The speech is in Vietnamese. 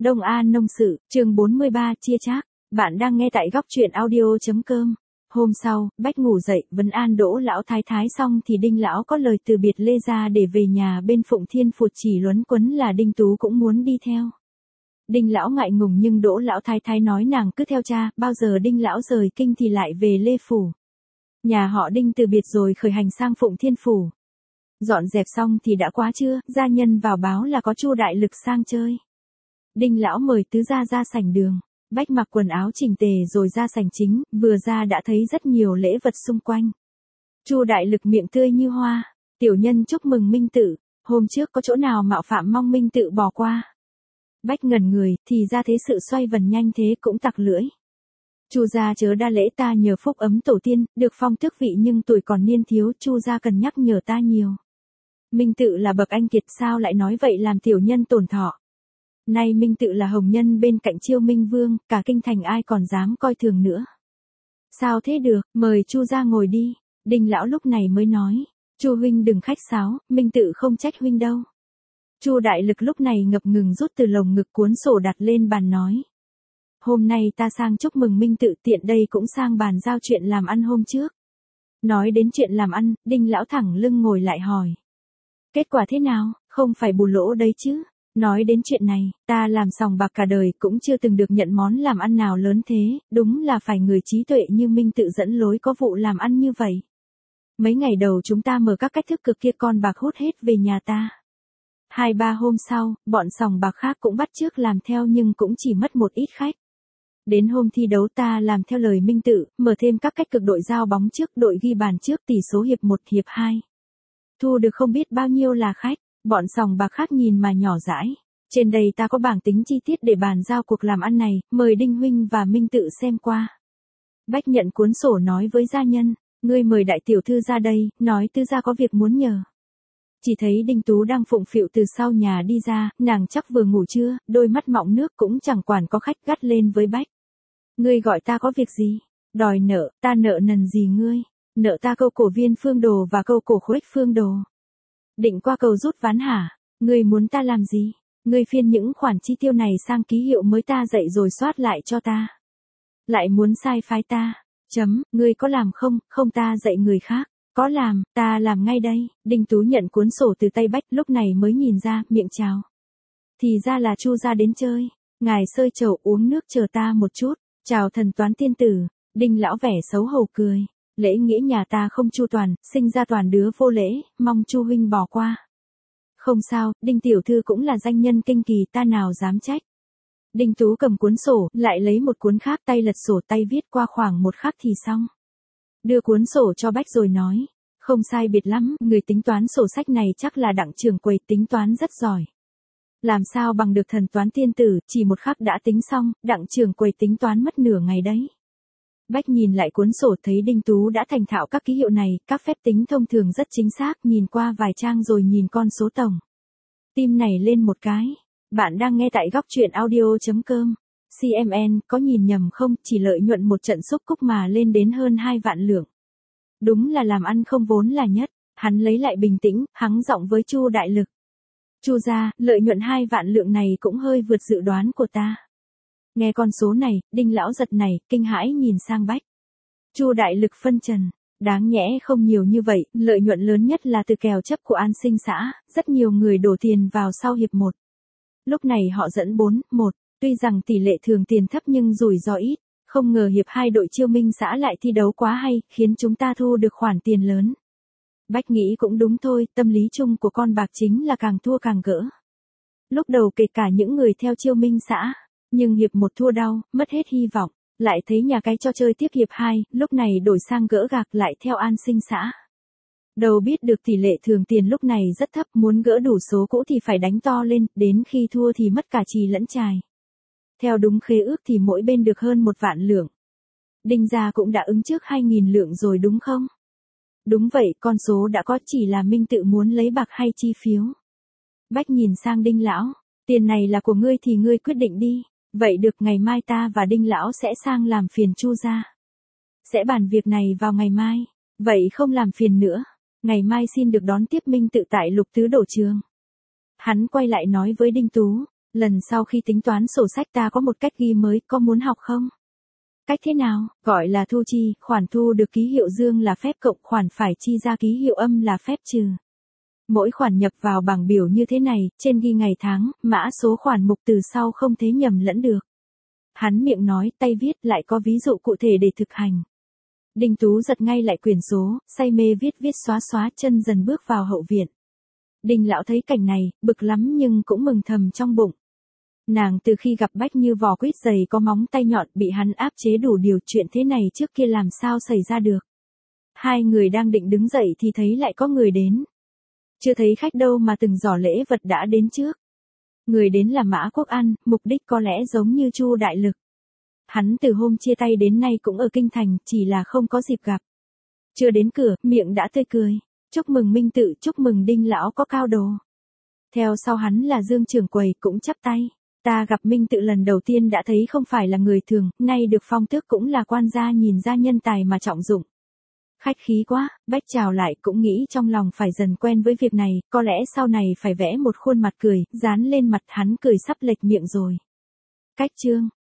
Đông An nông sự, chương 43 chia chác. Bạn đang nghe tại góc truyện audio.com. Hôm sau, Bách ngủ dậy, vấn an Đỗ lão thái thái xong thì Đinh lão có lời từ biệt Lê ra để về nhà bên Phụng Thiên Phụt chỉ luấn quấn là Đinh Tú cũng muốn đi theo. Đinh lão ngại ngùng nhưng Đỗ lão thái thái nói nàng cứ theo cha, bao giờ Đinh lão rời kinh thì lại về Lê phủ. Nhà họ Đinh từ biệt rồi khởi hành sang Phụng Thiên phủ. Dọn dẹp xong thì đã quá trưa, gia nhân vào báo là có Chu Đại Lực sang chơi. Đinh lão mời tứ gia ra sảnh đường. Bách mặc quần áo chỉnh tề rồi ra sảnh chính, vừa ra đã thấy rất nhiều lễ vật xung quanh. Chu Đại Lực miệng tươi như hoa, tiểu nhân chúc mừng Minh Tự, hôm trước có chỗ nào mạo phạm mong Minh Tự bỏ qua. Bách ngẩn người, thì ra thế sự xoay vần nhanh thế cũng tặc lưỡi. Chu gia chớ đa lễ, ta nhờ phúc ấm tổ tiên, được phong tước vị nhưng tuổi còn niên thiếu, Chu gia cần nhắc nhở ta nhiều. Minh Tự là bậc anh kiệt, sao lại nói vậy làm tiểu nhân tổn thọ. Nay Minh Tự là hồng nhân bên cạnh Chiêu Minh Vương, cả kinh thành ai còn dám coi thường nữa. Sao thế được, mời Chu gia ngồi đi. Đinh lão lúc này mới nói, Chu huynh đừng khách sáo, Minh Tự không trách huynh đâu. Chu Đại Lực lúc này ngập ngừng rút từ lồng ngực cuốn sổ đặt lên bàn nói. Hôm nay ta sang chúc mừng Minh Tự, tiện đây cũng sang bàn giao chuyện làm ăn hôm trước. Nói đến chuyện làm ăn, Đinh lão thẳng lưng ngồi lại hỏi. Kết quả thế nào, không phải bù lỗ đấy chứ? Nói đến chuyện này, ta làm sòng bạc cả đời cũng chưa từng được nhận món làm ăn nào lớn thế, đúng là phải người trí tuệ như Minh Tự dẫn lối có vụ làm ăn như vậy. Mấy ngày đầu chúng ta mở các cách thức cực kia con bạc hút hết về nhà ta. 2-3 hôm sau, bọn sòng bạc khác cũng bắt chước làm theo nhưng cũng chỉ mất một ít khách. Đến hôm thi đấu ta làm theo lời Minh Tự, mở thêm các cách cực đội giao bóng trước, đội ghi bàn trước, tỷ số hiệp 1 hiệp 2. Thu được không biết bao nhiêu là khách. Bọn sòng bạc khác nhìn mà nhỏ dãi. Trên đây ta có bảng tính chi tiết để bàn giao cuộc làm ăn này, mời Đinh huynh và Minh Tự xem qua. Bách nhận cuốn sổ nói với gia nhân, ngươi mời đại tiểu thư ra đây, nói tư gia có việc muốn nhờ. Chỉ thấy Đinh Tú đang phụng phịu từ sau nhà đi ra, nàng chắc vừa ngủ trưa, đôi mắt mọng nước cũng chẳng quản có khách, gắt lên với Bách. Ngươi gọi ta có việc gì? Đòi nợ, ta nợ nần gì ngươi? Nợ ta câu cổ Viên Phương Đồ và câu cổ Khuếch Phương Đồ. Định qua cầu rút ván hả? Ngươi muốn ta làm gì? Ngươi phiên những khoản chi tiêu này sang ký hiệu mới ta dạy rồi soát lại cho ta. Lại muốn sai phái ta. Ngươi có làm không? Không, ta dạy người khác. Có làm, ta làm ngay đây. Đinh Tú nhận cuốn sổ từ tay Bách lúc này mới nhìn ra, miệng chào. Thì ra là Chu gia đến chơi. Ngài xơi chầu uống nước chờ ta một chút. Chào thần toán tiên tử. Đinh lão vẻ xấu hổ cười. Lễ nghĩa nhà ta không chu toàn, sinh ra toàn đứa vô lễ, mong Chu huynh bỏ qua. Không sao, Đinh tiểu thư cũng là danh nhân kinh kỳ, ta nào dám trách. Đinh Tú cầm cuốn sổ, lại lấy một cuốn khác, tay lật sổ tay viết qua khoảng một khắc thì xong. Đưa cuốn sổ cho Bách rồi nói, không sai biệt lắm, người tính toán sổ sách này chắc là Đặng trưởng quầy, tính toán rất giỏi. Làm sao bằng được thần toán tiên tử, chỉ một khắc đã tính xong, Đặng trưởng quầy tính toán mất nửa ngày đấy. Bách nhìn lại cuốn sổ thấy Đinh Tú đã thành thạo các ký hiệu này, các phép tính thông thường rất chính xác, nhìn qua vài trang rồi nhìn con số tổng. Tim này lên một cái. Bạn đang nghe tại góc truyện audio.com. CMN, có nhìn nhầm không, chỉ lợi nhuận một trận xúc cúc mà lên đến hơn 2 vạn lượng. Đúng là làm ăn không vốn là nhất. Hắn lấy lại bình tĩnh, hắng giọng với Chu Đại Lực. Chu gia, lợi nhuận 2 vạn lượng này cũng hơi vượt dự đoán của ta. Nghe con số này, Đinh lão giật này, kinh hãi nhìn sang Bách. Chu Đại Lực phân trần, đáng nhẽ không nhiều như vậy, lợi nhuận lớn nhất là từ kèo chấp của An Sinh xã, rất nhiều người đổ tiền vào sau hiệp 1. Lúc này họ dẫn 4-1, tuy rằng tỷ lệ thường tiền thấp nhưng rủi ro ít, không ngờ hiệp 2 đội Chiêu Minh xã lại thi đấu quá hay, khiến chúng ta thu được khoản tiền lớn. Bách nghĩ cũng đúng thôi, tâm lý chung của con bạc chính là càng thua càng gỡ. Lúc đầu kể cả những người theo Chiêu Minh xã. Nhưng hiệp 1 thua đau, mất hết hy vọng, lại thấy nhà cái cho chơi tiếp hiệp 2, lúc này đổi sang gỡ gạc lại theo An Sinh xã. Đâu biết được tỷ lệ thường tiền lúc này rất thấp, muốn gỡ đủ số cũ thì phải đánh to lên, đến khi thua thì mất cả chì lẫn chài. Theo đúng khế ước thì mỗi bên được hơn 1 vạn lượng. Đinh gia cũng đã ứng trước 2.000 lượng rồi đúng không? Đúng vậy, con số đã có, chỉ là Minh Tự muốn lấy bạc hay chi phiếu. Bách nhìn sang Đinh lão, tiền này là của ngươi thì ngươi quyết định đi. Vậy được, ngày mai ta và Đinh lão sẽ sang làm phiền Chu gia. Sẽ bàn việc này vào ngày mai. Vậy không làm phiền nữa. Ngày mai xin được đón tiếp Minh Tự tại Lục Tứ Đổ Trường. Hắn quay lại nói với Đinh Tú. Lần sau khi tính toán sổ sách ta có một cách ghi mới, có muốn học không? Cách thế nào? Gọi là thu chi, khoản thu được ký hiệu dương là phép cộng, khoản phải chi ra ký hiệu âm là phép trừ. Mỗi khoản nhập vào bảng biểu như thế này, trên ghi ngày tháng, mã số khoản mục từ sau không thể nhầm lẫn được. Hắn miệng nói, tay viết, lại có ví dụ cụ thể để thực hành. Đinh Tú giật ngay lại quyển số, say mê viết viết xóa xóa, chân dần bước vào hậu viện. Đinh lão thấy cảnh này, bực lắm nhưng cũng mừng thầm trong bụng. Nàng từ khi gặp Bách Như vò quýt giày có móng tay nhọn bị hắn áp chế đủ điều, chuyện thế này trước kia làm sao xảy ra được. Hai người đang định đứng dậy thì thấy lại có người đến. Chưa thấy khách đâu mà từng giỏ lễ vật đã đến trước. Người đến là Mã Quốc An, mục đích có lẽ giống như Chu Đại Lực. Hắn từ hôm chia tay đến nay cũng ở kinh thành, chỉ là không có dịp gặp. Chưa đến cửa, miệng đã tươi cười. Chúc mừng Minh Tự, chúc mừng Đinh lão có cao đồ. Theo sau hắn là Dương trưởng quầy cũng chắp tay. Ta gặp Minh Tự lần đầu tiên đã thấy không phải là người thường, nay được phong tước cũng là quan gia, nhìn ra nhân tài mà trọng dụng. Khách khí quá, Bách chào lại cũng nghĩ trong lòng phải dần quen với việc này, có lẽ sau này phải vẽ một khuôn mặt cười, dán lên mặt hắn cười sắp lệch miệng rồi. Cách chương